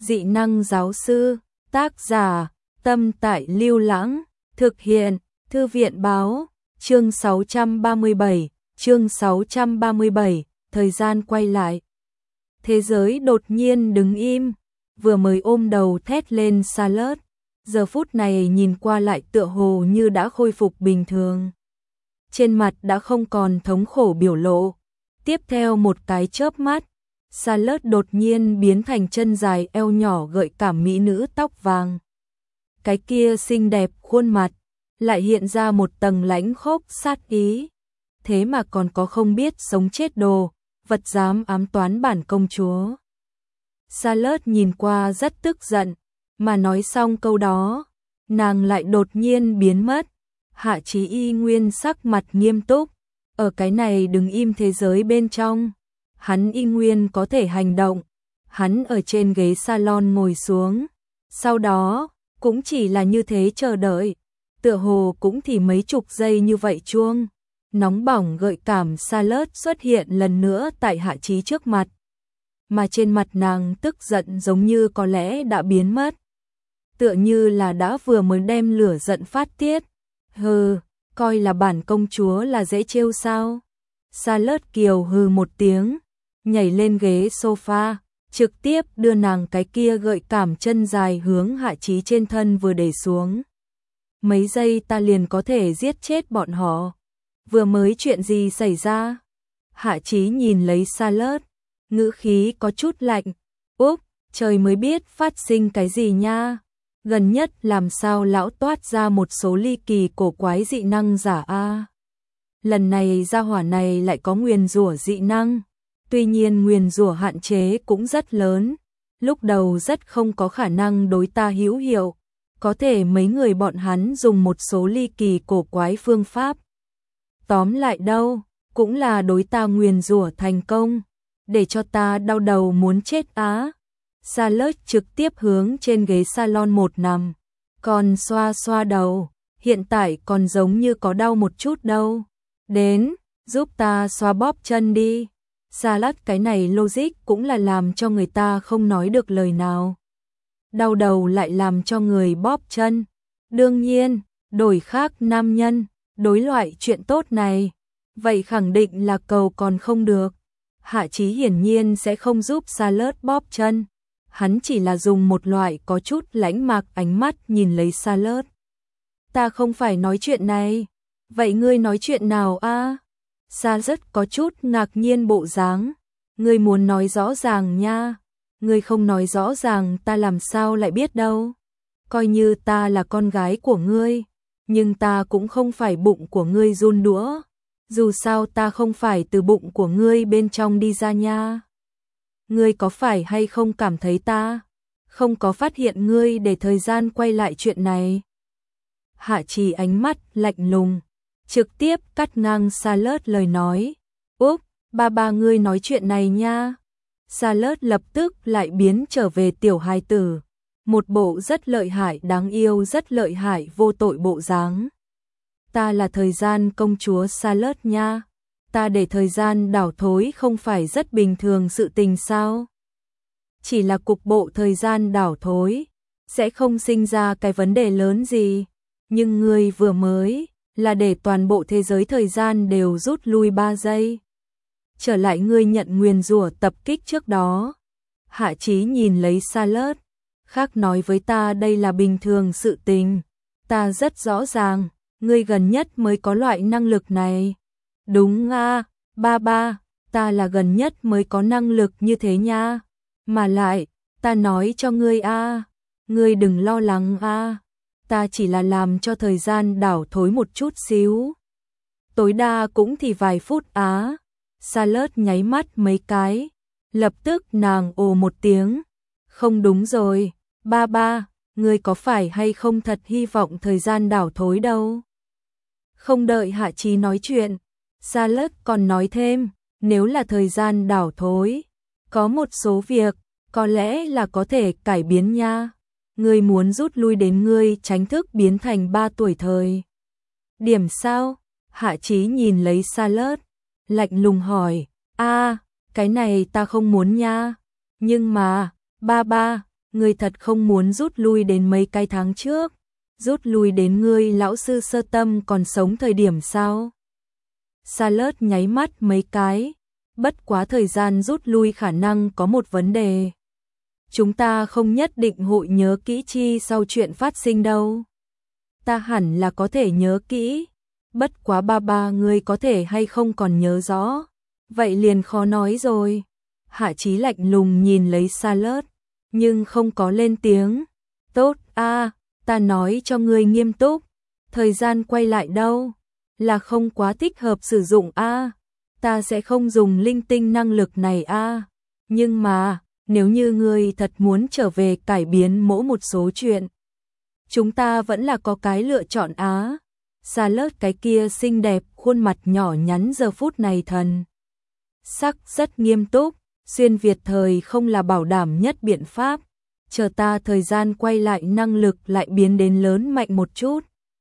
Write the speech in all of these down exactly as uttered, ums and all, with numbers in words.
Dị năng giáo sư, tác giả, Tâm Tại Lưu Lãng, thực hiện, Thư viện báo, chương sáu trăm ba mươi bảy, chương sáu trăm ba mươi bảy, thời gian quay lại. Thế giới đột nhiên đứng im, vừa mới ôm đầu thét lên Charlotte, giờ phút này nhìn qua lại tựa hồ như đã khôi phục bình thường. Trên mặt đã không còn thống khổ biểu lộ. Tiếp theo một cái chớp mắt, Charlotte đột nhiên biến thành chân dài eo nhỏ gợi cảm mỹ nữ tóc vàng. Cái kia xinh đẹp khuôn mặt, lại hiện ra một tầng lãnh khốc sát ý. Thế mà còn có không biết sống chết đồ, vật dám ám toán bản công chúa. Charlotte nhìn qua rất tức giận, mà nói xong câu đó, nàng lại đột nhiên biến mất. Hạ Chí Y nguyên sắc mặt nghiêm túc, ở cái này đứng im thế giới bên trong, hắn y nguyên có thể hành động. Hắn ở trên ghế salon ngồi xuống, sau đó cũng chỉ là như thế chờ đợi, tựa hồ cũng thì mấy chục giây như vậy chuông. Nóng bỏng gợi cảm Charlotte xuất hiện lần nữa tại Hạ Chí trước mặt, mà trên mặt nàng tức giận giống như có lẽ đã biến mất, tựa như là đã vừa mới đem lửa giận phát tiết. Hừ, coi là bản công chúa là dễ trêu sao? Charlotte kiều hừ một tiếng, nhảy lên ghế sofa, trực tiếp đưa nàng cái kia gợi cảm chân dài hướng Hạ Chí trên thân vừa để xuống. Mấy giây ta liền có thể giết chết bọn họ. Vừa mới chuyện gì xảy ra? Hạ Chí nhìn lấy Charlotte, ngữ khí có chút lạnh. Úp, trời mới biết phát sinh cái gì nha. Gần nhất làm sao lão toát ra một số ly kỳ cổ quái dị năng giả a. Lần này gia hỏa này lại có nguyền rủa dị năng. Tuy nhiên nguyền rủa hạn chế cũng rất lớn. Lúc đầu rất không có khả năng đối ta hữu hiệu. Có thể mấy người bọn hắn dùng một số ly kỳ cổ quái phương pháp. Tóm lại đâu, cũng là đối ta nguyền rủa thành công. Để cho ta đau đầu muốn chết á. Charlotte trực tiếp hướng trên ghế salon một nằm, còn xoa xoa đầu, hiện tại còn giống như có đau một chút đâu. Đến, giúp ta xoa bóp chân đi. Charlotte cái này logic cũng là làm cho người ta không nói được lời nào. Đau đầu lại làm cho người bóp chân. Đương nhiên, đổi khác nam nhân, đối loại chuyện tốt này, vậy khẳng định là cầu còn không được. Hạ Chí hiển nhiên sẽ không giúp Charlotte bóp chân. Hắn chỉ là dùng một loại có chút lãnh mạc ánh mắt nhìn lấy Charlotte. Ta không phải nói chuyện này. Vậy ngươi nói chuyện nào a? À? Charlotte có chút ngạc nhiên bộ dáng. Ngươi muốn nói rõ ràng nha. Ngươi không nói rõ ràng ta làm sao lại biết đâu. Coi như ta là con gái của ngươi, nhưng ta cũng không phải bụng của ngươi run đũa. Dù sao ta không phải từ bụng của ngươi bên trong đi ra nha. Ngươi có phải hay không cảm thấy ta không có phát hiện ngươi để thời gian quay lại chuyện này? Hạ Chí ánh mắt lạnh lùng, trực tiếp cắt ngang Charlotte lời nói. Úp, ba ba ngươi nói chuyện này nha. Charlotte lập tức lại biến trở về tiểu hài tử, một bộ rất lợi hại đáng yêu rất lợi hại vô tội bộ dáng. Ta là thời gian công chúa Charlotte nha. Ta để thời gian đảo thối không phải rất bình thường sự tình sao? Chỉ là cục bộ thời gian đảo thối, sẽ không sinh ra cái vấn đề lớn gì. Nhưng ngươi vừa mới là để toàn bộ thế giới thời gian đều rút lui ba giây. Trở lại ngươi nhận nguyền rủa tập kích trước đó. Hạ Chí nhìn lấy Charlotte, khác nói với ta đây là bình thường sự tình. Ta rất rõ ràng, ngươi gần nhất mới có loại năng lực này. Đúng a, ba ba, ta là gần nhất mới có năng lực như thế nha. Mà lại, ta nói cho ngươi a, ngươi đừng lo lắng a, ta chỉ là làm cho thời gian đảo thối một chút xíu. Tối đa cũng thì vài phút á. Charlotte nháy mắt mấy cái, lập tức nàng ồ một tiếng. Không đúng rồi, ba ba, ngươi có phải hay không thật hy vọng thời gian đảo thối đâu. Không đợi Hạ Chí nói chuyện, Charlotte còn nói thêm, nếu là thời gian đảo thối, có một số việc, có lẽ là có thể cải biến nha. Ngươi muốn rút lui đến ngươi tránh thức biến thành ba tuổi thời. Điểm sao? Hạ Chí nhìn lấy Charlotte, lạnh lùng hỏi, a, cái này ta không muốn nha. Nhưng mà, ba ba, ngươi thật không muốn rút lui đến mấy cái tháng trước, rút lui đến ngươi lão sư Sơ Tâm còn sống thời điểm sao? Charlotte nháy mắt mấy cái, bất quá thời gian rút lui khả năng có một vấn đề. Chúng ta không nhất định hội nhớ kỹ chi sau chuyện phát sinh đâu. Ta hẳn là có thể nhớ kỹ, bất quá ba ba ngươi có thể hay không còn nhớ rõ, vậy liền khó nói rồi. Hạ Chí lạnh lùng nhìn lấy Charlotte, nhưng không có lên tiếng. Tốt a, ta nói cho ngươi nghiêm túc, thời gian quay lại đâu, là không quá thích hợp sử dụng a, ta sẽ không dùng linh tinh năng lực này a, nhưng mà, nếu như ngươi thật muốn trở về cải biến mỗi một số chuyện, chúng ta vẫn là có cái lựa chọn á. Charlotte cái kia xinh đẹp, khuôn mặt nhỏ nhắn giờ phút này thần sắc rất nghiêm túc, xuyên Việt thời không là bảo đảm nhất biện pháp, chờ ta thời gian quay lại năng lực lại biến đến lớn mạnh một chút.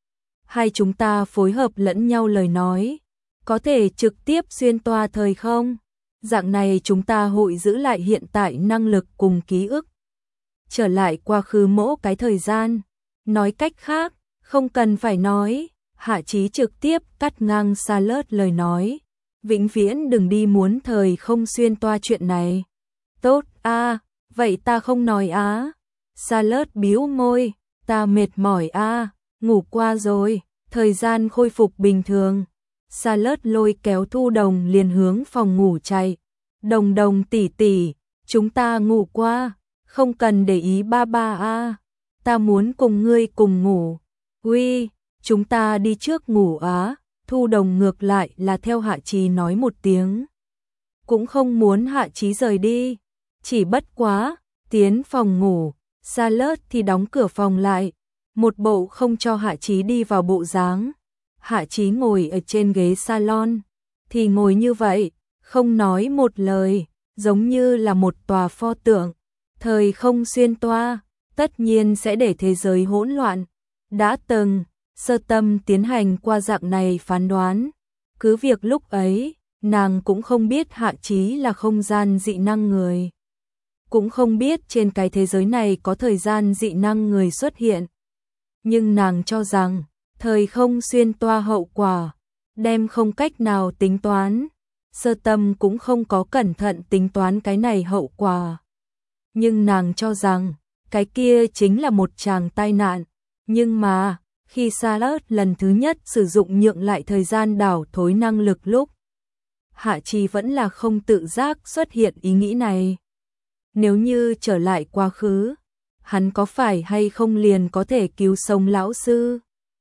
Hai chúng ta phối hợp lẫn nhau lời nói, có thể trực tiếp xuyên toa thời không? Dạng này chúng ta hội giữ lại hiện tại năng lực cùng ký ức, trở lại quá khứ mỗi cái thời gian. Nói cách khác, không cần phải nói, Hạ Chí trực tiếp cắt ngang Charlotte lời nói. Vĩnh viễn đừng đi muốn thời không xuyên toa chuyện này. Tốt a, vậy ta không nói á. Charlotte bĩu môi, ta mệt mỏi a, ngủ qua rồi, thời gian khôi phục bình thường. Charlotte lôi kéo Thu Đồng liền hướng phòng ngủ chạy. Đồng Đồng tỷ tỷ, chúng ta ngủ qua, không cần để ý ba ba a. Ta muốn cùng ngươi cùng ngủ. Uy, chúng ta đi trước ngủ á. Thu Đồng ngược lại là theo Hạ Chí nói một tiếng, cũng không muốn Hạ Chí rời đi, chỉ bất quá, tiến phòng ngủ, Charlotte thì đóng cửa phòng lại, một bộ không cho Hạ Chí đi vào bộ dáng. Hạ Chí ngồi ở trên ghế salon, thì ngồi như vậy, không nói một lời, giống như là một tòa pho tượng. Thời không xuyên toa, tất nhiên sẽ để thế giới hỗn loạn. Đã từng Sơ Tâm tiến hành qua dạng này phán đoán, cứ việc lúc ấy, nàng cũng không biết Hạ Chí là không gian dị năng người. Cũng không biết trên cái thế giới này có thời gian dị năng người xuất hiện. Nhưng nàng cho rằng, thời không xuyên toa hậu quả, đem không cách nào tính toán. Sơ Tâm cũng không có cẩn thận tính toán cái này hậu quả. Nhưng nàng cho rằng, cái kia chính là một tràng tai nạn. Nhưng mà, khi Charlotte lần thứ nhất sử dụng nhượng lại thời gian đảo thối năng lực lúc, Hạ Chí vẫn là không tự giác xuất hiện ý nghĩ này. Nếu như trở lại quá khứ, hắn có phải hay không liền có thể cứu sống lão sư?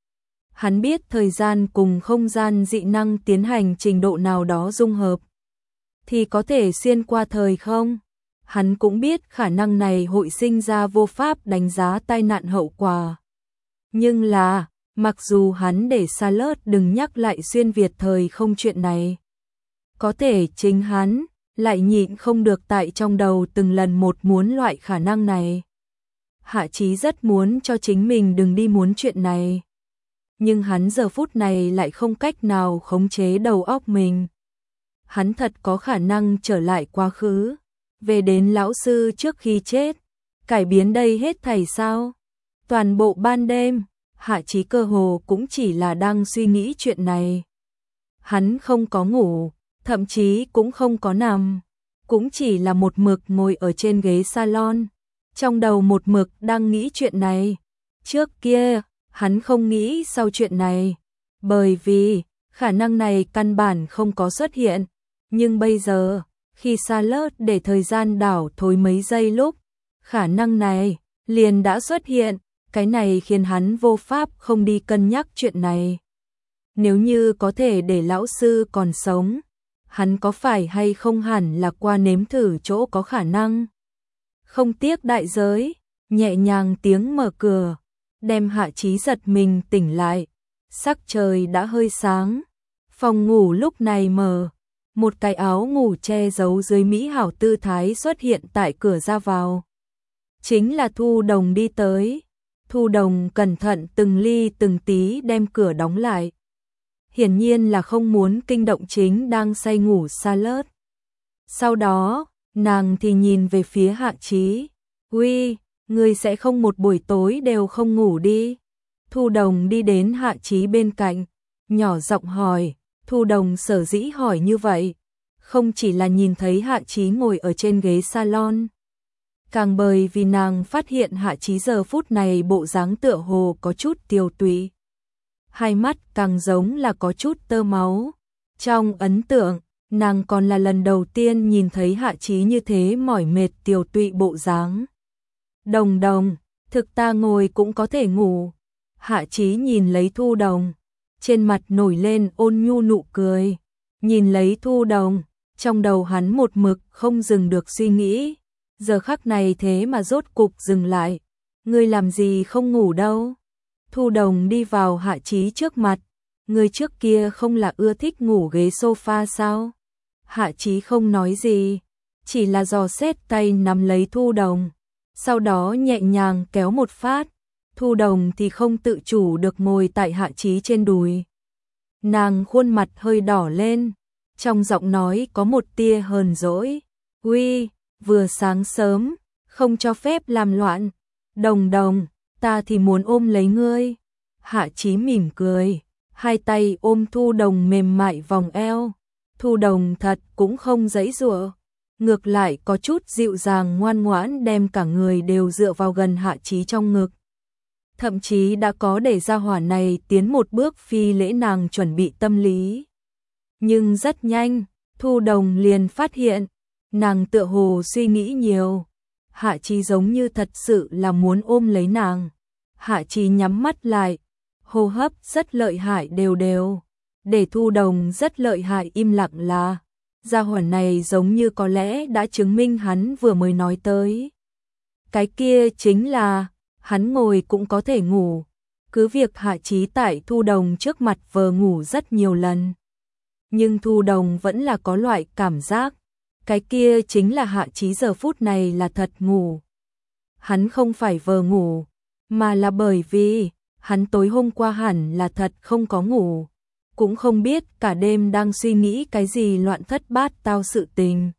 Hắn biết thời gian cùng không gian dị năng tiến hành trình độ nào đó dung hợp, thì có thể xuyên qua thời không? Hắn cũng biết khả năng này hội sinh ra vô pháp đánh giá tai nạn hậu quả. Nhưng là, mặc dù hắn để Charlotte đừng nhắc lại xuyên Việt thời không chuyện này, có thể chính hắn lại nhịn không được tại trong đầu từng lần một muốn loại khả năng này. Hạ Chí rất muốn cho chính mình đừng đi muốn chuyện này. Nhưng hắn giờ phút này lại không cách nào khống chế đầu óc mình. Hắn thật có khả năng trở lại quá khứ, về đến lão sư trước khi chết, cải biến đây hết thảy sao? Toàn bộ ban đêm, Hạ Chí cơ hồ cũng chỉ là đang suy nghĩ chuyện này. Hắn không có ngủ, thậm chí cũng không có nằm, cũng chỉ là một mực ngồi ở trên ghế salon, trong đầu một mực đang nghĩ chuyện này. Trước kia, hắn không nghĩ sau chuyện này, bởi vì khả năng này căn bản không có xuất hiện. Nhưng bây giờ, khi Charlotte để thời gian đảo thối mấy giây lúc, khả năng này liền đã xuất hiện. Cái này khiến hắn vô pháp không đi cân nhắc chuyện này. Nếu như có thể để lão sư còn sống, hắn có phải hay không hẳn là qua nếm thử chỗ có khả năng. Không tiếc đại giới, nhẹ nhàng tiếng mở cửa, đem Hạ Chí giật mình tỉnh lại. Sắc trời đã hơi sáng, phòng ngủ lúc này mở, một cái áo ngủ che giấu dưới mỹ hảo tư thái xuất hiện tại cửa ra vào. Chính là Thu Đồng đi tới. Thu Đồng cẩn thận từng ly từng tí đem cửa đóng lại. Hiển nhiên là không muốn kinh động chính đang say ngủ Charlotte. Sau đó, nàng thì nhìn về phía Hạ Chí. Uy, ngươi sẽ không một buổi tối đều không ngủ đi. Thu Đồng đi đến Hạ Chí bên cạnh, nhỏ giọng hỏi. Thu Đồng sở dĩ hỏi như vậy, không chỉ là nhìn thấy Hạ Chí ngồi ở trên ghế salon, càng bởi vì nàng phát hiện Hạ Chí giờ phút này bộ dáng tựa hồ có chút tiều tụy. Hai mắt càng giống là có chút tơ máu. Trong ấn tượng, nàng còn là lần đầu tiên nhìn thấy Hạ Chí như thế mỏi mệt tiều tụy bộ dáng. Đồng Đồng, thực ta ngồi cũng có thể ngủ. Hạ Chí nhìn lấy Thu Đồng, trên mặt nổi lên ôn nhu nụ cười. Nhìn lấy Thu Đồng, trong đầu hắn một mực không dừng được suy nghĩ. Giờ khắc này thế mà rốt cục dừng lại. Ngươi làm gì không ngủ đâu? Thu Đồng đi vào Hạ Chí trước mặt. Ngươi trước kia không là ưa thích ngủ ghế sofa sao? Hạ Chí không nói gì, chỉ là dò xét tay nắm lấy Thu Đồng, sau đó nhẹ nhàng kéo một phát. Thu Đồng thì không tự chủ được ngồi tại Hạ Chí trên đùi. Nàng khuôn mặt hơi đỏ lên, trong giọng nói có một tia hờn dỗi. Uy, vừa sáng sớm, không cho phép làm loạn. Đồng Đồng, ta thì muốn ôm lấy ngươi. Hạ Chí mỉm cười, hai tay ôm Thu Đồng mềm mại vòng eo. Thu Đồng thật cũng không giãy giụa, ngược lại có chút dịu dàng ngoan ngoãn đem cả người đều dựa vào gần Hạ Chí trong ngực. Thậm chí đã có để gia hỏa này tiến một bước phi lễ nàng chuẩn bị tâm lý. Nhưng rất nhanh, Thu Đồng liền phát hiện, nàng tựa hồ suy nghĩ nhiều. Hạ Chí giống như thật sự là muốn ôm lấy nàng. Hạ Chí nhắm mắt lại, hô hấp rất lợi hại đều đều. Để Thu Đồng rất lợi hại im lặng là, gia hỏa này giống như có lẽ đã chứng minh hắn vừa mới nói tới. Cái kia chính là, hắn ngồi cũng có thể ngủ. Cứ việc Hạ Chí tại Thu Đồng trước mặt vờ ngủ rất nhiều lần. Nhưng Thu Đồng vẫn là có loại cảm giác, cái kia chính là Hạ Chí giờ phút này là thật ngủ. Hắn không phải vờ ngủ, mà là bởi vì, hắn tối hôm qua hẳn là thật không có ngủ. Cũng không biết cả đêm đang suy nghĩ cái gì loạn thất bát tao sự tình.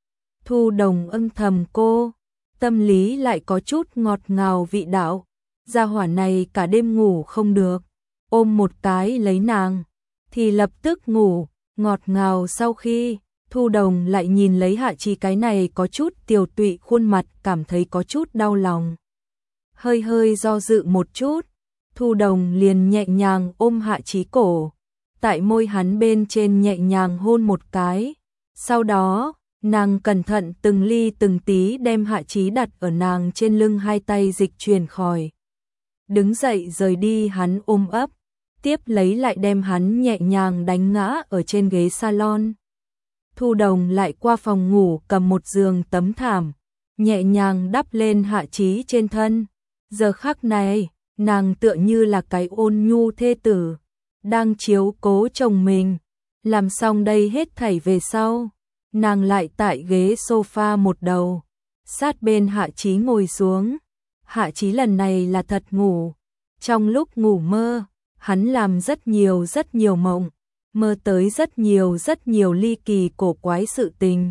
Thu Đồng âm thầm cô, tâm lý lại có chút ngọt ngào vị đạo. Gia hỏa này cả đêm ngủ không được, ôm một cái lấy nàng, thì lập tức ngủ, ngọt ngào. Sau khi, Thu Đồng lại nhìn lấy Hạ Chí cái này có chút tiều tụy khuôn mặt, cảm thấy có chút đau lòng. Hơi hơi do dự một chút, Thu Đồng liền nhẹ nhàng ôm Hạ Chí cổ, tại môi hắn bên trên nhẹ nhàng hôn một cái. Sau đó, nàng cẩn thận từng ly từng tí đem Hạ Chí đặt ở nàng trên lưng, hai tay dịch chuyển khỏi. Đứng dậy rời đi hắn ôm ấp, tiếp lấy lại đem hắn nhẹ nhàng đánh ngã ở trên ghế salon. Thu Đồng lại qua phòng ngủ cầm một giường tấm thảm, nhẹ nhàng đắp lên Hạ Chí trên thân. Giờ khắc này, nàng tựa như là cái ôn nhu thê tử, đang chiếu cố chồng mình. Làm xong đây hết thảy về sau, nàng lại tại ghế sofa một đầu, sát bên Hạ Chí ngồi xuống. Hạ Chí lần này là thật ngủ. Trong lúc ngủ mơ, hắn làm rất nhiều rất nhiều mộng, mơ tới rất nhiều rất nhiều ly kỳ cổ quái sự tình.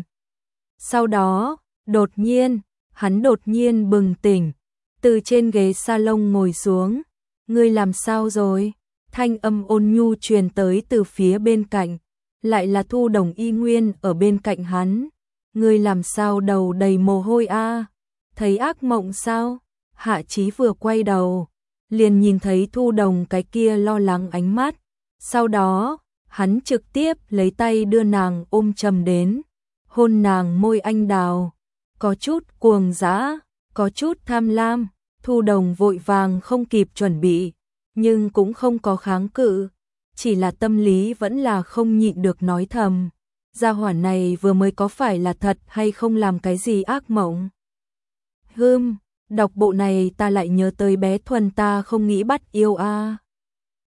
Sau đó, đột nhiên, hắn đột nhiên bừng tỉnh, từ trên ghế salon ngồi xuống. Ngươi làm sao rồi? Thanh âm ôn nhu truyền tới từ phía bên cạnh, lại là Thu Đồng y nguyên ở bên cạnh hắn. Ngươi làm sao đầu đầy mồ hôi a? À? Thấy ác mộng sao? Hạ Chí vừa quay đầu, liền nhìn thấy Thu Đồng cái kia lo lắng ánh mắt. Sau đó, hắn trực tiếp lấy tay đưa nàng ôm chầm đến, hôn nàng môi anh đào, có chút cuồng dã, có chút tham lam. Thu Đồng vội vàng không kịp chuẩn bị, nhưng cũng không có kháng cự, chỉ là tâm lý vẫn là không nhịn được nói thầm, gia hỏa này vừa mới có phải là thật hay không làm cái gì ác mộng. Hừm, đọc bộ này ta lại nhớ tới bé Thuần, ta không nghĩ bắt yêu a. À.